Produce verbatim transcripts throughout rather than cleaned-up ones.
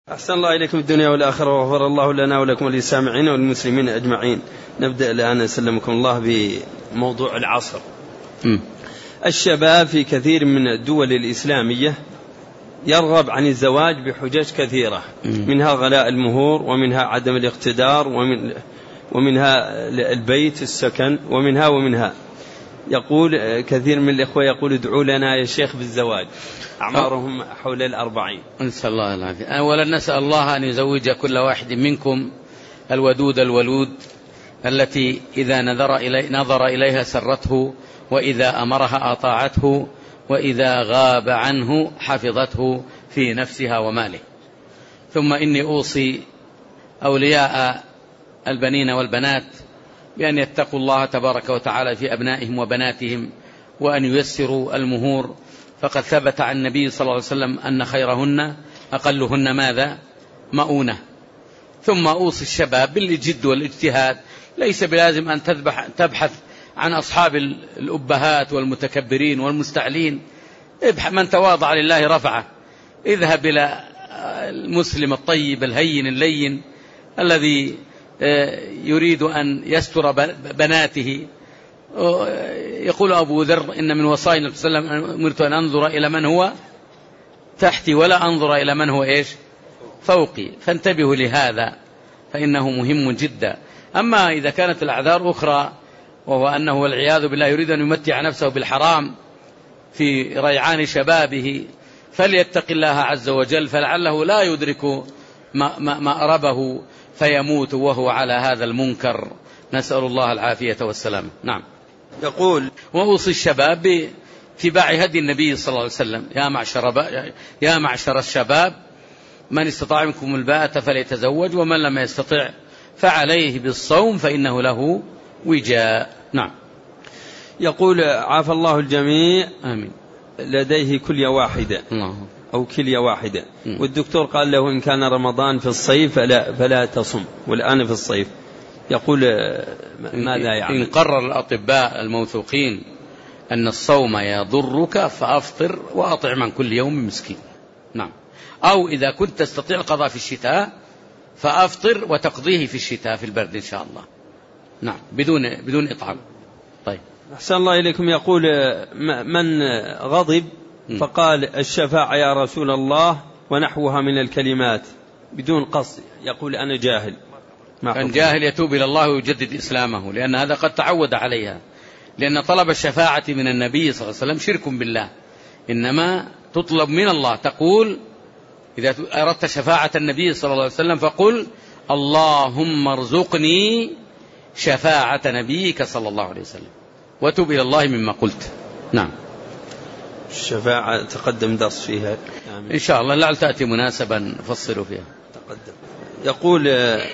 أحسن الله إليكم الدنيا والآخرة وغفر الله لنا ولكم وللسامعين والمسلمين أجمعين. نبدأ الآن سلمكم الله بموضوع العصر. م. الشباب في كثير من الدول الإسلامية يرغب عن الزواج بحجج كثيرة، م. منها غلاء المهور، ومنها عدم الاقتدار، ومن ومنها البيت السكن، ومنها ومنها يقول كثير من الإخوة يقول ادعوا لنا يا شيخ بالزواج، أعمارهم حول الأربعين. نسأل الله العافية. أولا نسأل الله أن يزوج كل واحد منكم الودود الولود التي إذا نظر, إلي نظر إليها سرته، وإذا أمرها أطاعته، وإذا غاب عنه حفظته في نفسها وماله. ثم إني أوصي أولياء البنين والبنات بأن يتقوا الله تبارك وتعالى في أبنائهم وبناتهم، وأن ييسروا المهور، فقد ثبت عن النبي صلى الله عليه وسلم أن خيرهن أقلهن ماذا؟ مؤونة. ثم أوصي الشباب بالجد والاجتهاد، ليس بلازم أن تبحث عن أصحاب الأبهات والمتكبرين والمستعلين، من تواضع لله رفعه. اذهب إلى المسلم الطيب الهين اللين الذي يريد أن يستر بناته. يقول أبو ذر إن من وصايا النبي صلى الله عليه وسلم أمرت أن أنظر إلى من هو تحتي ولا أنظر إلى من هو إيش فوقي، فانتبهوا لهذا فإنه مهم جدا. أما إذا كانت الأعذار أخرى، وهو أنه والعياذ بالله يريد أن يمتع نفسه بالحرام في ريعان شبابه، فليتق الله عز وجل، فلعله لا يدرك مأربه فيموت وهو على هذا المنكر. نسأل الله العافية والسلامة. نعم. يقول وأوصي الشباب باتباع هدي النبي صلى الله عليه وسلم، يا معشر, يا معشر الشباب من استطاع منكم الباءة فليتزوج، ومن لم يستطع فعليه بالصوم فإنه له وجاء. نعم. يقول عافى الله الجميع، آمين. لديه كلية واحدة الله. أو كلية واحدة، م. والدكتور قال له إن كان رمضان في الصيف فلا, فلا تصم، والآن في الصيف. يقول ماذا يعمل؟ إن قرر الأطباء الموثوقين أن الصوم يضرك فأفطر وأطعم عن كل يوم مسكين. نعم. أو إذا كنت تستطيع القضاء في الشتاء فأفطر وتقضيه في الشتاء في البرد إن شاء الله. نعم، بدون بدون إطعام. طيب. أحسن الله إليكم. يقول من غضب فقال الشفاعة يا رسول الله ونحوها من الكلمات بدون قصد، يقول أنا جاهل. كان جاهل يتوب إلى الله ويجدد إسلامه، لأن هذا قد تعود عليها، لأن طلب الشفاعة من النبي صلى الله عليه وسلم شرك بالله، إنما تطلب من الله. تقول إذا أردت شفاعة النبي صلى الله عليه وسلم فقل اللهم ارزقني شفاعة نبيك صلى الله عليه وسلم، وتوب إلى الله مما قلت. نعم. الشفاعة تقدم درس فيها إن شاء الله، لعل تأتي مناسبة نفصل فيها. تقدم. يقول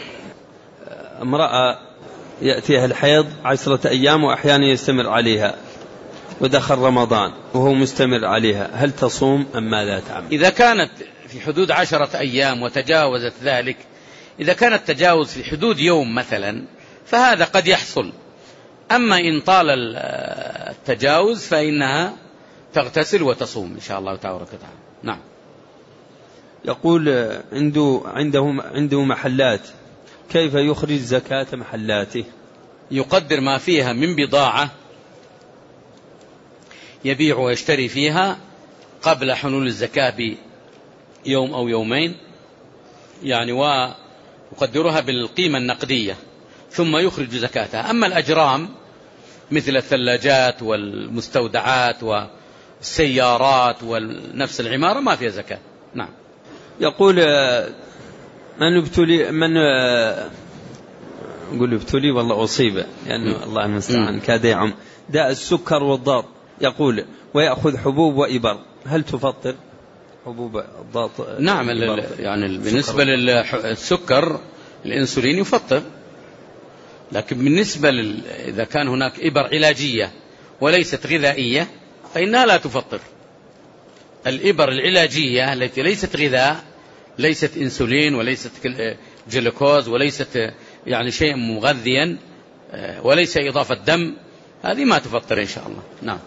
امرأة يأتيها الحيض عشرة أيام وأحيانا يستمر عليها، ودخل رمضان وهو مستمر عليها، هل تصوم أم ماذا تعمل؟ إذا كانت في حدود عشرة أيام وتجاوزت ذلك، إذا كانت تجاوز في حدود يوم مثلا فهذا قد يحصل. أما إن طال التجاوز فإنها تغتسل وتصوم إن شاء الله تبارك وتعالى. نعم. يقول عنده عنده عنده محلات، كيف يخرج زكاة محلاته؟ يقدر ما فيها من بضاعة يبيع ويشتري فيها قبل حلول الزكاة بيوم أو يومين، يعني ويقدرها بالقيمة النقدية ثم يخرج زكاتها. أما الأجرام مثل الثلاجات والمستودعات والسيارات ونفس العمارة ما فيها زكاة. نعم. يقول من ابتلي من نقول ابتلي والله أصيبه لأنه يعني الله المستعان كاد يعم داء السكر والضغط، يقول ويأخذ حبوب وإبر، هل تفطر حبوب الضغط؟ نعم. يعني بالنسبة للسكر الإنسولين يفطر، لكن بالنسبة لل... إذا كان هناك إبر علاجية وليست غذائية فإنها لا تفطر. الإبر العلاجية التي ليست غذاء، ليست إنسولين وليست جلوكوز وليست يعني شيء مغذيا وليس إضافة دم، هذه ما تفطر إن شاء الله. نعم.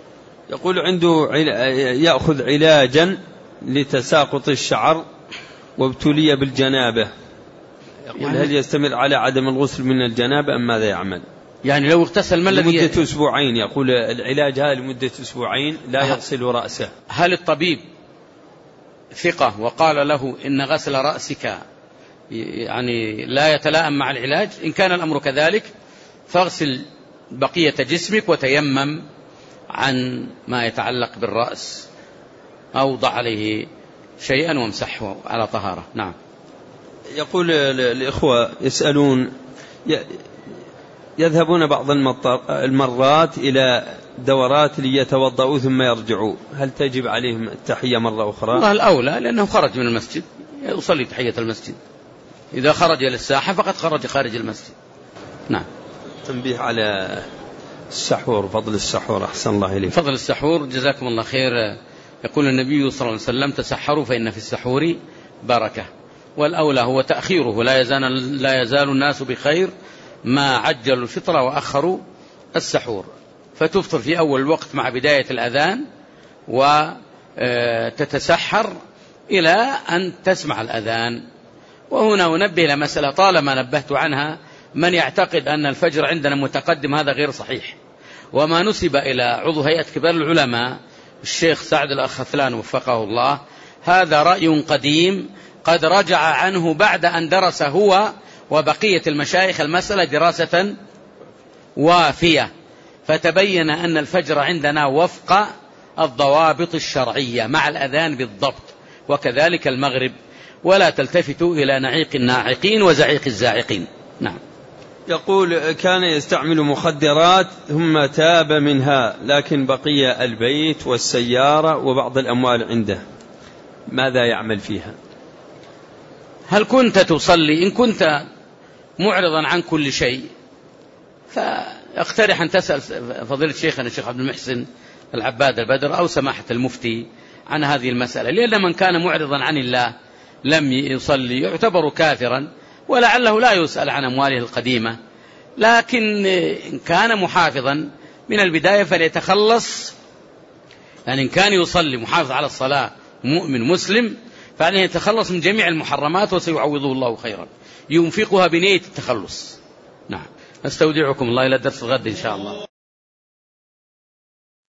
يقول عنده يأخذ علاجا لتساقط الشعر وابتلي بالجنابة، يقول يعني هل يستمر على عدم الغسل من الجنابة أم ماذا يعمل؟ يعني لو اغتسل ما الذي لمدة أسبوعين، يقول العلاج هذا لمدة أسبوعين لا يغسل رأسه. هل الطبيب ثقة وقال له إن غسل رأسك يعني لا يتلائم مع العلاج؟ إن كان الأمر كذلك فاغسل بقية جسمك وتيمم عن ما يتعلق بالرأس أو ضع عليه شيئا وامسحه على طهارة. نعم. يقول الإخوة يسألون، يذهبون بعض المرات إلى دورات ليتوضأوا ثم يرجعوا، هل تجب عليهم التحية مرة أخرى؟ والله الأولى، لأنه خرج من المسجد يصلي تحية المسجد، إذا خرج للساحة فقد خرج خارج المسجد. نعم. تنبيه على السحور، فضل السحور، أحسن الله إليك. فضل السحور جزاكم الله خير. يقول النبي صلى الله عليه وسلم تسحروا فإن في السحور بركة، والأولى هو تأخيره، لا يزال, لا يزال الناس بخير ما عجلوا الفطر وأخروا السحور، فتفطر في أول الوقت مع بداية الأذان وتتسحر إلى أن تسمع الأذان. وهنا أنبه إلى مسألة طالما نبهت عنها، من يعتقد أن الفجر عندنا متقدم هذا غير صحيح، وما نسب إلى عضو هيئة كبار العلماء الشيخ سعد الأخثلان وفقه الله هذا رأي قديم قد رجع عنه بعد أن درس هو وبقية المشايخ المسألة دراسة وافية، فتبين أن الفجر عندنا وفق الضوابط الشرعية مع الأذان بالضبط، وكذلك المغرب، ولا تلتفتوا إلى نعيق الناعقين وزعيق الزاعقين. نعم. يقول كان يستعمل مخدرات ثم تاب منها، لكن بقي البيت والسيارة وبعض الأموال عنده، ماذا يعمل فيها؟ هل كنت تصلي؟ إن كنت معرضا عن كل شيء فاقترح أن تسأل فضيلة شيخنا الشيخ عبد المحسن العباد البدر أو سماحة المفتي عن هذه المسألة، لأن من كان معرضا عن الله لم يصلي يعتبر كافرا، ولعله لا يسأل عن أمواله القديمة، لكن إن كان محافظا من البداية فليتخلص، يعني إن كان يصلي محافظ على الصلاة مؤمن مسلم فعليه يتخلص من جميع المحرمات وسيعوضه الله خيرا، ينفقها بنية التخلص. نعم. أستودعكم الله إلى درس الغد إن شاء الله.